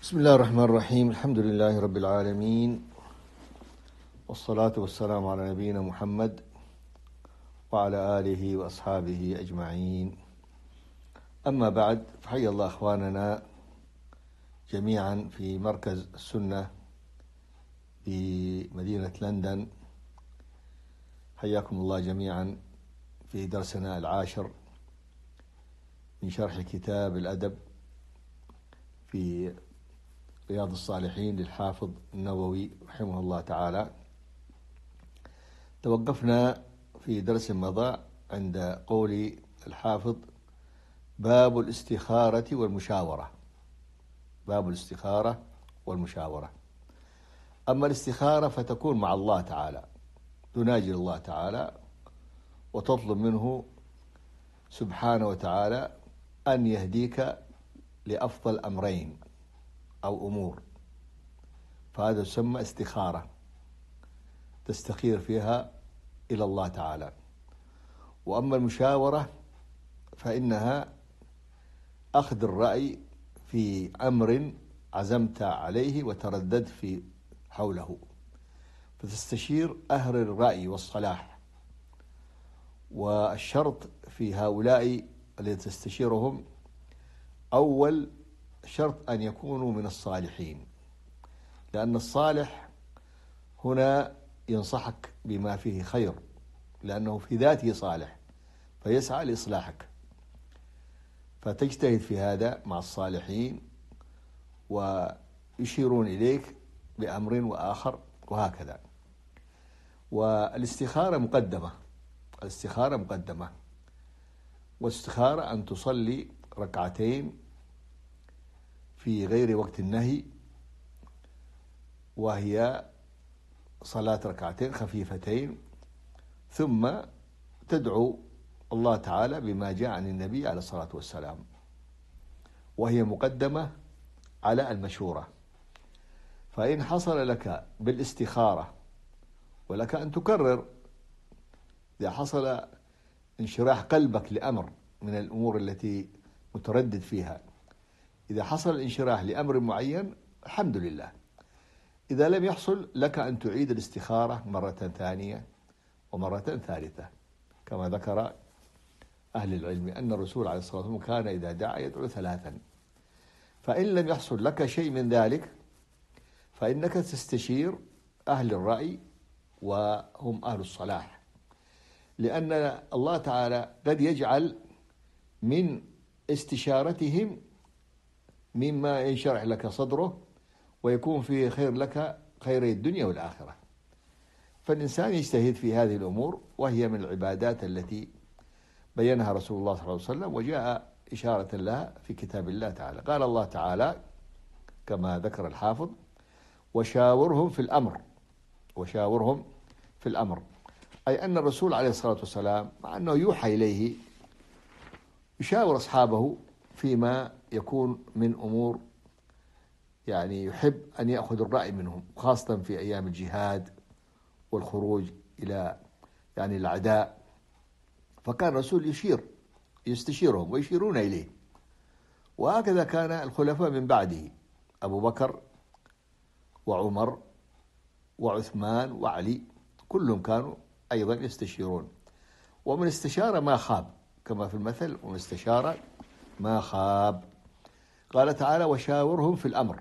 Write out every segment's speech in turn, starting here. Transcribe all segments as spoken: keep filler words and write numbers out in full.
بسم الله الرحمن الرحيم. الحمد لله رب العالمين، والصلاة والسلام على نبينا محمد وعلى آله وأصحابه أجمعين. أما بعد، فحيا الله أخواننا جميعا في مركز السنة في مدينة لندن. حياكم الله جميعا في درسنا العاشر من شرح كتاب الأدب في رياض الصالحين للحافظ النووي رحمه الله تعالى. توقفنا في درس مضى عند قول الحافظ: باب الاستخارة والمشاورة. باب الاستخارة والمشاورة. أما الاستخارة فتكون مع الله تعالى، تناجي الله تعالى وتطلب منه سبحانه وتعالى أن يهديك لأفضل أمرين أو أمور، فهذا يسمى استخارة، تستخير فيها إلى الله تعالى. وأما المشاورة فإنها أخذ الرأي في أمر عزمت عليه وترددت في حوله، فتستشير أهل الرأي والصلاح. والشرط في هؤلاء الذين تستشيرهم أول شرط أن يكونوا من الصالحين، لأن الصالح هنا ينصحك بما فيه خير، لأنه في ذاته صالح فيسعى لإصلاحك، فتجتهد في هذا مع الصالحين ويشيرون إليك بأمر وآخر وهكذا. والاستخارة مقدمة الاستخارة مقدمة والاستخارة أن تصلي ركعتين في غير وقت النهي، وهي صلاة ركعتين خفيفتين، ثم تدعو الله تعالى بما جاء عن النبي عليه الصلاة والسلام، وهي مقدمة على المشورة. فإن حصل لك بالاستخارة، ولك أن تكرر إذا حصل انشراح قلبك لأمر من الأمور التي متردد فيها، إذا حصل الانشراح لأمر معين الحمد لله. إذا لم يحصل لك أن تعيد الاستخارة مرة ثانية ومرة ثالثة، كما ذكر أهل العلم أن الرسول عليه الصلاة والسلام كان إذا دعا يدعو ثلاثا. فإن لم يحصل لك شيء من ذلك فإنك تستشير أهل الرأي وهم أهل الصلاح، لأن الله تعالى قد يجعل من استشارتهم مما ينشرح لك صدره ويكون فيه خير لك، خير الدنيا والآخرة. فالإنسان يجتهد في هذه الأمور، وهي من العبادات التي بينها رسول الله صلى الله عليه وسلم، وجاء إشارة لها في كتاب الله تعالى. قال الله تعالى كما ذكر الحافظ: وشاورهم في الأمر. وشاورهم في الأمر أي أن الرسول عليه الصلاة والسلام مع أنه يوحى إليه يشاور أصحابه فيما يكون من أمور يعني يحب أن يأخذ الرأي منهم، خاصة في أيام الجهاد والخروج إلى يعني الأعداء. فكان الرسول يشير يستشيرهم ويشيرون إليه، وهكذا كان الخلفاء من بعده: أبو بكر وعمر وعثمان وعلي، كلهم كانوا أيضا يستشيرون. ومن استشار ما خاب، كما في المثل: ومن استشار ما خاب. قال تعالى: وشاورهم في الأمر.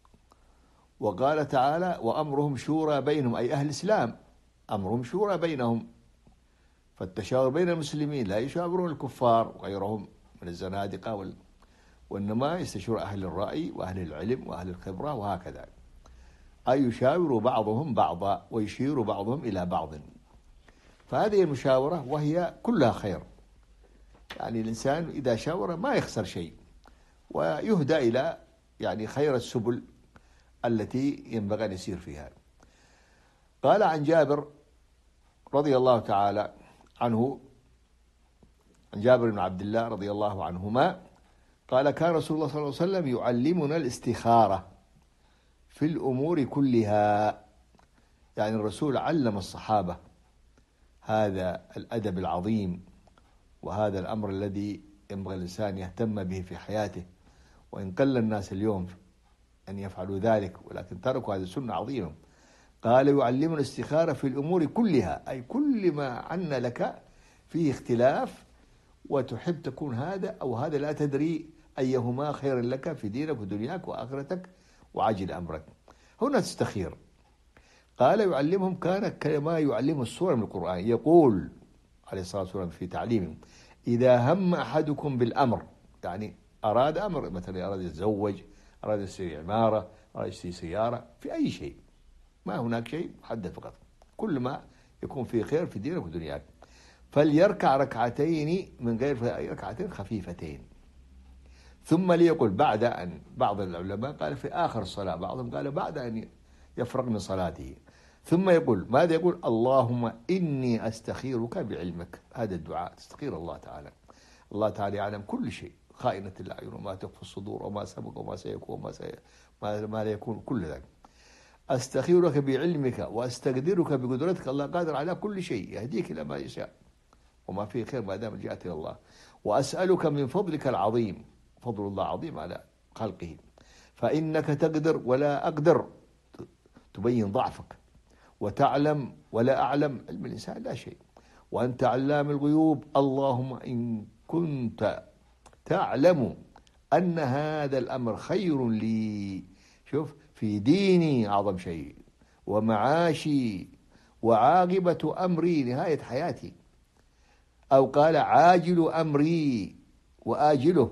وقال تعالى: وأمرهم شورى بينهم، أي أهل الإسلام أمرهم شورى بينهم. فالتشاور بين المسلمين، لا يشاورون الكفار وغيرهم من الزنادقة وال... وإنما يستشير أهل الرأي وأهل العلم وأهل الخبرة وهكذا، أي يشاور بعضهم بعضا ويشير بعضهم إلى بعض. فهذه المشاورة وهي كلها خير، يعني الإنسان إذا شاور ما يخسر شيء، ويهدى إلى يعني خير السبل التي ينبغي أن يسير فيها. قال عن جابر رضي الله تعالى عنه، عن جابر بن عبد الله رضي الله عنهما قال: كان رسول الله صلى الله عليه وسلم يعلمنا الاستخارة في الأمور كلها. يعني الرسول علم الصحابة هذا الأدب العظيم، وهذا الأمر الذي ينبغي الإنسان يهتم به في حياته. وإن قل الناس اليوم أن يفعلوا ذلك، ولكن تركوا هذه السنة عظيمة. قال يعلمنا الاستخارة في الأمور كلها، أي كل ما عنا لك فيه اختلاف وتحب تكون هذا أو هذا، لا تدري أيهما خير لك في دينك ودنياك وآخرتك وعاجل أمرك، هنا تستخير. قال يعلمهم كان كما يعلم السورة من القرآن، يقول عليه الصلاة والسلام في تعليمه: إذا هم أحدكم بالأمر، يعني أراد أمر، مثلا أراد يتزوج، أراد يشتري عمارة، أراد يشتري سيارة، في أي شيء، ما هناك شيء محدد فقط، كل ما يكون فيه خير في دينك ودنياك، فليركع ركعتين من غير ركعتين خفيفتين، ثم ليقول بعد أن، بعض العلماء قال في آخر الصلاة، بعضهم قال بعد أن يفرغ من صلاته، ثم يقول ماذا؟ يقول: اللهم إني أستخيرك بعلمك. هذا الدعاء تستخير الله تعالى. الله تعالى يعلم كل شيء، خائنة الأعين وما تخفي الصدور وما سبق وما سيكون وما سي... ما... ما لا يكون، كل ذلك. أستخيرك بعلمك وأستقدرك بقدرتك، الله قادر على كل شيء، يهديك إلى ما يشاء وما فيه خير ما دام جاءت إلى الله. وأسألك من فضلك العظيم، فضل الله عظيم على خلقه، فإنك تقدر ولا أقدر، تبين ضعفك، وتعلم ولا أعلم، علم الإنسان لا شيء، وأنت علام الغيوب، اللهم إن كنت تعلم أن هذا الأمر خير لي، شوف، في ديني أعظم شيء، ومعاشي، وعاقبة أمري، نهاية حياتي، أو قال عاجل أمري وآجله،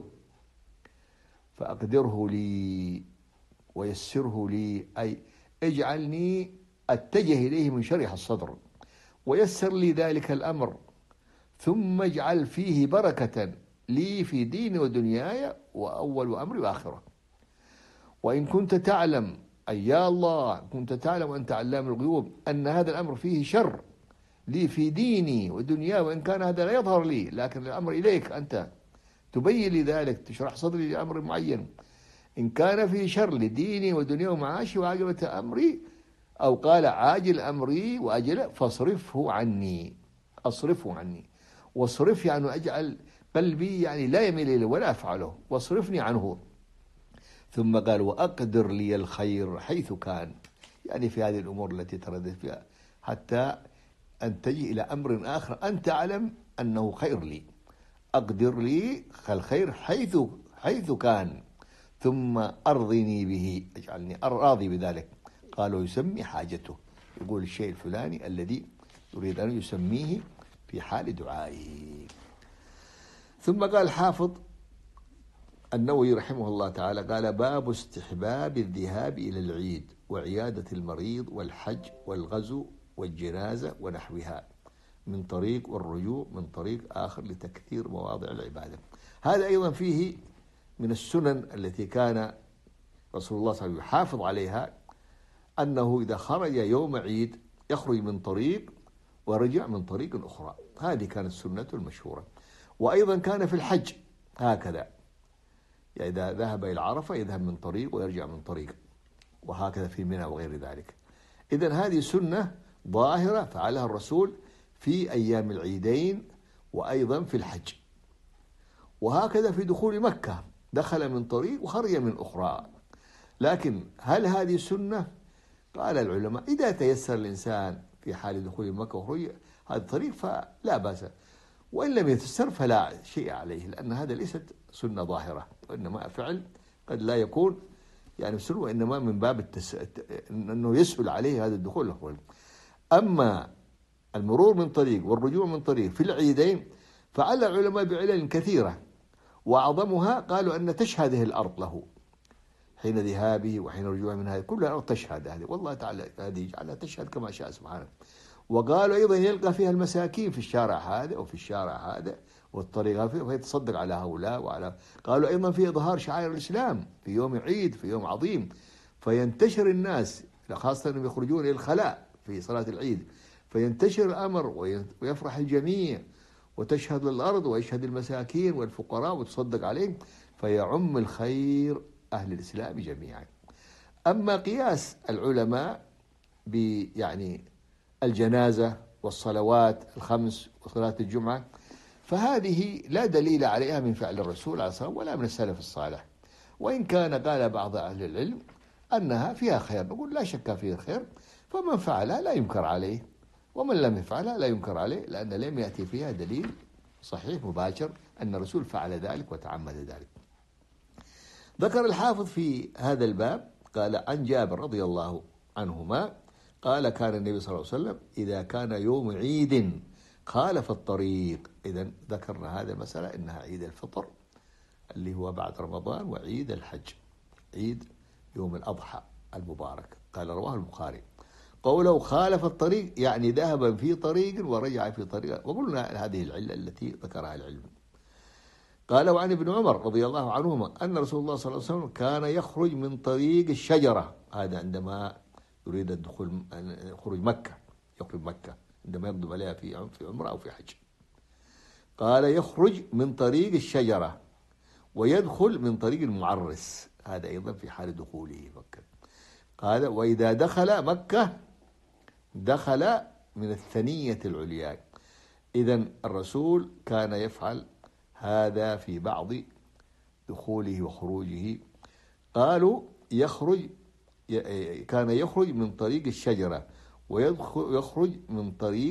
فأقدره لي ويسره لي، أي اجعلني أتجه إليه من شرح الصدر، ويسر لي ذلك الأمر، ثم اجعل فيه بركة لي في ديني ودنياي وأول أمري وآخرة. وإن كنت تعلم، أي يا الله كنت تعلم وأنت علام الغيوب، أن هذا الأمر فيه شر لي في ديني ودنياي، وإن كان هذا لا يظهر لي، لكن الأمر إليك أنت تبين لي ذلك، تشرح صدري لأمر معين، إن كان فيه شر لديني ودنياي ومعاشي وعاقبة أمري، أو قال عاجل أمري وأجله، فاصرفه عني، أصرفه عني، واصرف يعني أجعل قلبي يعني لا يميل إليه ولا أفعله، واصرفني عنه. ثم قال وأقدر لي الخير حيث كان، يعني في هذه الأمور التي ترددت فيها، حتى أن تجي إلى أمر آخر أنت تعلم أنه خير لي، أقدر لي الخير حيث حيث كان، ثم أرضني به، اجعلني راضي بذلك. قالوا يسمي حاجته، يقول الشيء الفلاني الذي يريد أن يسميه في حال دعائه. ثم قال الحافظ النووي رحمه الله تعالى، قال باب استحباب الذهاب إلى العيد وعيادة المريض والحج والغزو والجنازة ونحوها من طريق، والرجوع من طريق آخر لتكثير مواضع العبادة. هذا أيضا فيه من السنن التي كان رسول الله صلى الله عليه وسلم يحافظ عليها، أنه إذا خرج يوم عيد يخرج من طريق ورجع من طريق أخرى، هذه كانت السنة المشهورة. وأيضا كان في الحج هكذا، يعني إذا ذهب إلى عرفة يذهب من طريق ويرجع من طريق، وهكذا في منى وغير ذلك. إذن هذه سنة ظاهرة فعلها الرسول في أيام العيدين وأيضا في الحج. وهكذا في دخول مكة، دخل من طريق وخرج من أخرى. لكن هل هذه سنة؟ قال العلماء إذا تيسر الإنسان في حال دخول مكة وخروج هذا الطريق فلا بأس، وإن لم يتيسر فلا شيء عليه، لأن هذا ليست سنة ظاهرة، وإنما فعل قد لا يكون يعني سنة، وإنما من باب التس... أنه يسهل عليه هذا الدخول والخروج. أما المرور من طريق والرجوع من طريق في العيدين فعلى العلماء بعلل كثيرة، وأعظمها قالوا أن تشهد هذه الأرض له حين ذهابه وحين رجوعه من هذه، كل الأرض تشهد هذه، والله تعالى هذه يجعلها تشهد كما شاء سبحانه. وقالوا أيضا يلقى فيها المساكين في الشارع هذا وفي الشارع هذا والطريق هذا، فيتصدق على هؤلاء وعلى. قالوا أيضا في إظهار شعائر الإسلام في يوم عيد، في يوم عظيم، فينتشر الناس، خاصة أنهم يخرجون إلى الخلاء في صلاة العيد، فينتشر الأمر ويفرح الجميع، وتشهد الأرض ويشهد المساكين والفقراء وتصدق عليهم، فيعم الخير أهل الإسلام جميعا. أما قياس العلماء بيعني الجنازة والصلوات الخمس وصلاة الجمعة، فهذه لا دليل عليها من فعل الرسول عليه الصلاة والسلام ولا من السلف الصالح. وإن كان قال بعض أهل العلم أنها فيها خير، نقول لا شك فيها خير، فمن فعلها لا ينكر عليه، ومن لم يفعلها لا ينكر عليه، لأن لم يأتي فيها دليل صحيح مباشر أن الرسول فعل ذلك وتعمد ذلك. ذكر الحافظ في هذا الباب قال عن جابر رضي الله عنهما قال كان النبي صلى الله عليه وسلم إذا كان يوم عيد خالف الطريق. إذن ذكرنا هذه المسألة إنها عيد الفطر اللي هو بعد رمضان، وعيد الحج عيد يوم الأضحى المبارك. قال رواه البخاري. قوله خالف الطريق يعني ذهب في طريق ورجع في طريق، وقلنا هذه العلة التي ذكرها العلم. قال وعن ابن عمر رضي الله عنهما أن رسول الله صلى الله عليه وسلم كان يخرج من طريق الشجرة، هذا عندما يريد الدخول خروج مكة، يخرج مكة عندما يقدم عليها في في عمرة أو في حج. قال يخرج من طريق الشجرة ويدخل من طريق المعرس، هذا أيضا في حال دخوله مكة. قال وإذا دخل مكة دخل من الثنية العليا. إذن الرسول كان يفعل هذا في بعض دخوله وخروجه. قالوا يخرج كان يخرج من طريق الشجرة ويخرج من طريق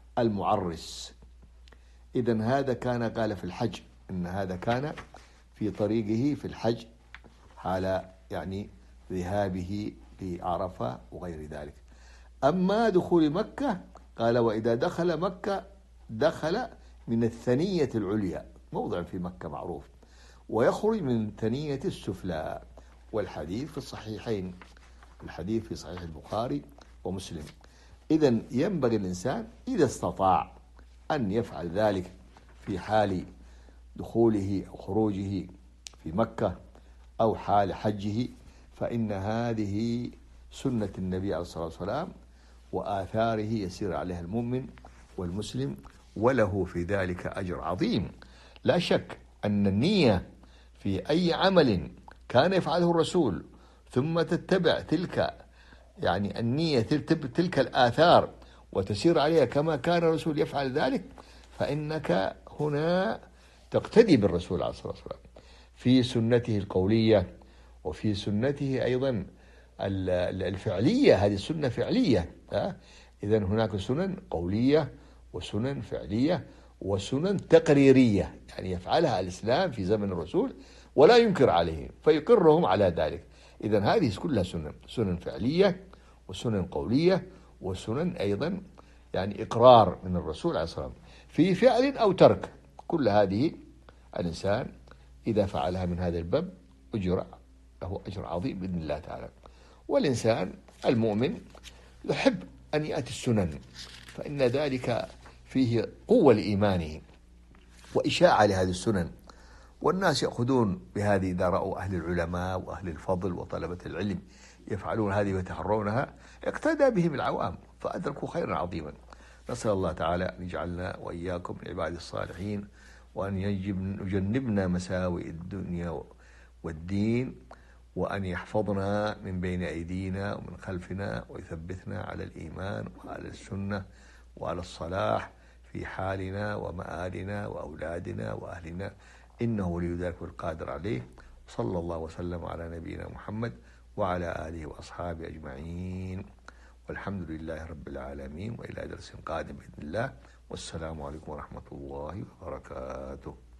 المعرس. إذن هذا كان قال في الحج، إن هذا كان في طريقه في الحج حال يعني ذهابه لعرفة وغير ذلك. أما دخول مكة قال وإذا دخل مكة دخل من الثنية العليا، موضع في مكة معروف، ويخرج من ثنية السفلى. والحديث في الصحيحين، الحديث في صحيح البخاري ومسلم. إذن ينبغي الإنسان إذا استطاع أن يفعل ذلك في حال دخوله أو خروجه في مكة أو حال حجه، فإن هذه سنة النبي عليه الصلاة والسلام وآثاره يسير عليها المؤمن والمسلم، وله في ذلك أجر عظيم. لا شك أن النية في أي عمل كان يفعله الرسول ثم تتبع تلك يعني النية تلك الآثار وتسير عليها كما كان الرسول يفعل ذلك، فإنك هنا تقتدي بالرسول عليه الصلاة والسلام في سنته القولية وفي سنته أيضا الفعلية. هذه السنة فعلية. إذن هناك سنن قولية وسنن فعلية وسنن تقريرية، يعني يفعلها الإسلام في زمن الرسول ولا ينكر عليه فيقرهم على ذلك. إذن هذه كلها سنن سنن فعلية وسنن قولية وسنن أيضا يعني إقرار من الرسول عليه الصلاة والسلام في فعل أو ترك. كل هذه الإنسان إذا فعلها من هذا الباب أجر له أجر عظيم بإذن الله تعالى. والإنسان المؤمن يحب أن يأتي السنن، فإن ذلك فيه قوة لإيمانه وإشاعة لهذه السنن، والناس يأخذون بهذه إذا رأوا أهل العلماء وأهل الفضل وطلبة العلم يفعلون هذه ويتحرونها اقتدى بهم العوام فأدركوا خيرا عظيما. نسأل الله تعالى أن يجعلنا وإياكم من عباد الصالحين، وأن يجنبنا مساوئ الدنيا والدين، وأن يحفظنا من بين أيدينا ومن خلفنا، ويثبتنا على الإيمان وعلى السنة وعلى الصلاح في حالنا ومآلنا وأولادنا وأهلنا، إنه ولي ذلك والقادر عليه. صلى الله وسلم على نبينا محمد وعلى آله وأصحابه أجمعين، والحمد لله رب العالمين، وإلى درس قادم بإذن الله، والسلام عليكم ورحمة الله وبركاته.